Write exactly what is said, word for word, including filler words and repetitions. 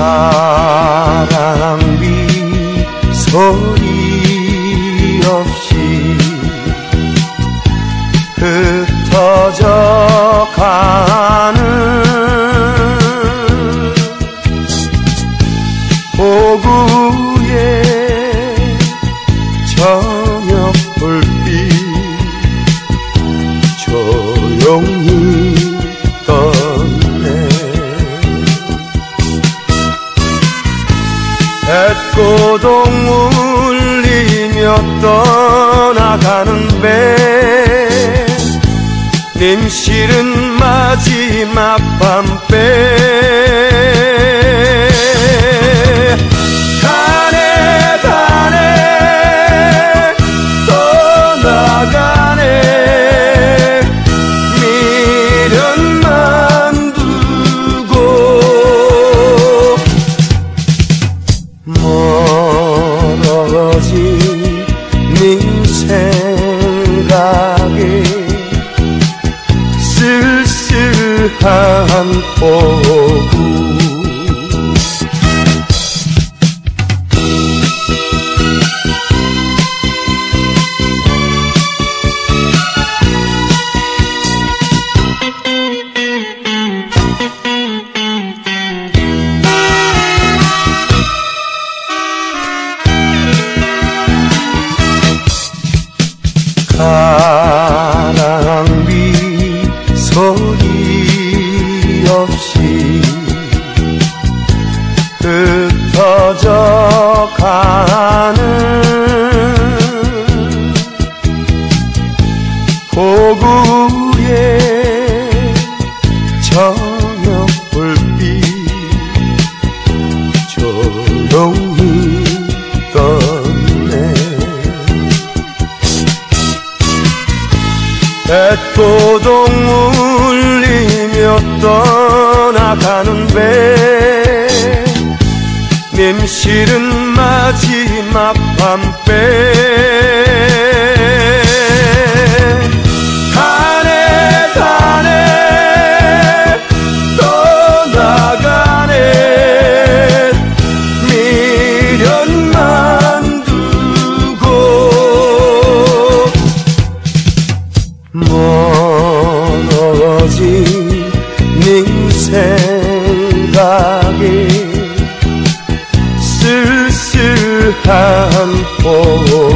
바람비 소리 없이 흩어져 가는 오후의 저녁 불빛 조용히 떴네. 백고동 울리며 떠나가는 배, 님실은 마지막 밤배. 가네 가네 떠나가네 미련만 두고. 멀어진 네 생각에 쓸쓸한 오후. 가랑비 소리 없이 흩어져 가는 고구의 저녁 불빛 조용히 떴네. 백고동 울리며 떠나가는 배, 님실은 마지막 밤배. 가네 가네 떠나가네 미련만 두고. 멀어진 네 생각에 쓸쓸한 봄.